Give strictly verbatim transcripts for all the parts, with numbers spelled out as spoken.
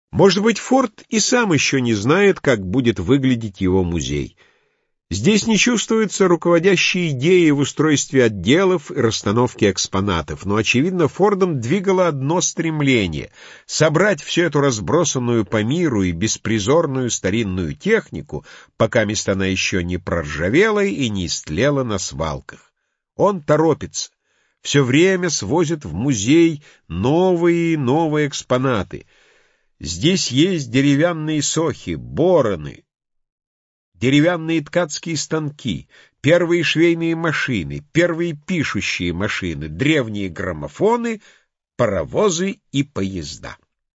Может быть, Форд и сам еще не знает, как будет выглядеть его музей. Здесь не чувствуются руководящие идеи в устройстве отделов и расстановке экспонатов, но, очевидно, Фордом двигало одно стремление — собрать всю эту разбросанную по миру и беспризорную старинную технику, пока место она еще не проржавела и не истлела на свалках. Он торопится, все время свозит в музей новые и новые экспонаты. Здесь есть деревянные сохи, бороны, деревянные ткацкие станки, первые швейные машины, первые пишущие машины, древние граммофоны, паровозы и поезда.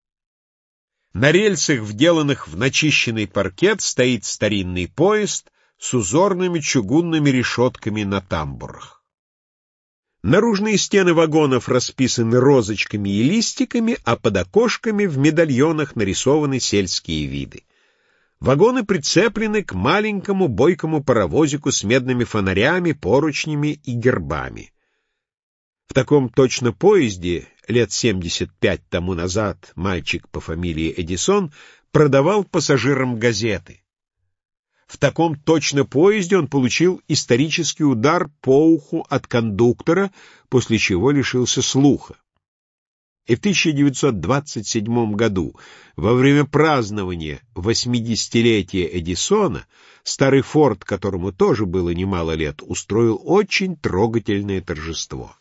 На рельсах, вделанных в начищенный паркет, стоит старинный поезд с узорными чугунными решетками на тамбурах. Наружные стены вагонов расписаны розочками и листиками, а под окошками в медальонах нарисованы сельские виды. Вагоны прицеплены к маленькому бойкому паровозику с медными фонарями, поручнями и гербами. В таком точно поезде лет семьдесят пять тому назад мальчик по фамилии Эдисон продавал пассажирам газеты. В таком точно поезде он получил исторический удар по уху от кондуктора, после чего лишился слуха. И в тысяча девятьсот двадцать седьмом году, во время празднования восьмидесятилетия Эдисона, старый Форд, которому тоже было немало лет, устроил очень трогательное торжество.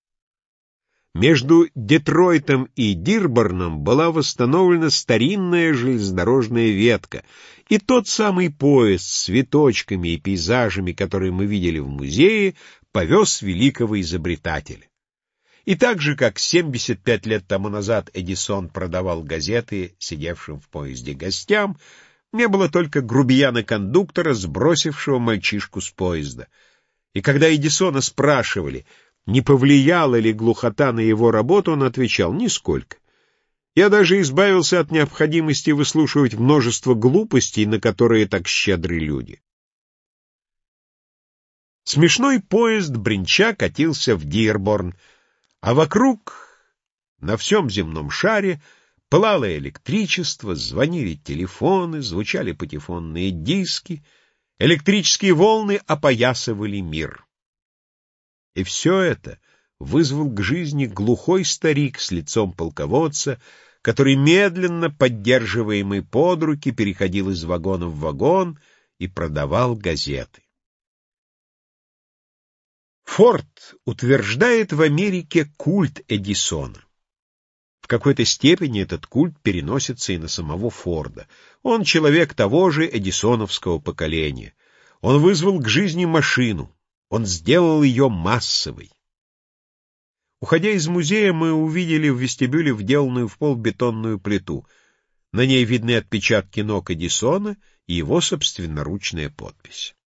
Между Детройтом и Дирборном была восстановлена старинная железнодорожная ветка, и тот самый поезд с цветочками и пейзажами, которые мы видели в музее, повез великого изобретателя. И так же, как семьдесят пять лет тому назад Эдисон продавал газеты сидевшим в поезде гостям, не было только грубияна-кондуктора, сбросившего мальчишку с поезда. И когда Эдисона спрашивали, не повлияла ли глухота на его работу, он отвечал: «Нисколько. Я даже избавился от необходимости выслушивать множество глупостей, на которые так щедры люди». Смешной поезд бренча катился в Дирборн, а вокруг, на всем земном шаре, пылало электричество, звонили телефоны, звучали патефонные диски, электрические волны опоясывали мир. И все это вызвал к жизни глухой старик с лицом полководца, который медленно, поддерживаемый под руки, переходил из вагона в вагон и продавал газеты. Форд утверждает в Америке культ Эдисона. В какой-то степени этот культ переносится и на самого Форда. Он человек того же эдисоновского поколения. Он вызвал к жизни машину. Он сделал ее массовой. Уходя из музея, мы увидели в вестибюле вделанную в пол бетонную плиту. На ней видны отпечатки ног Эдисона и его собственноручная подпись.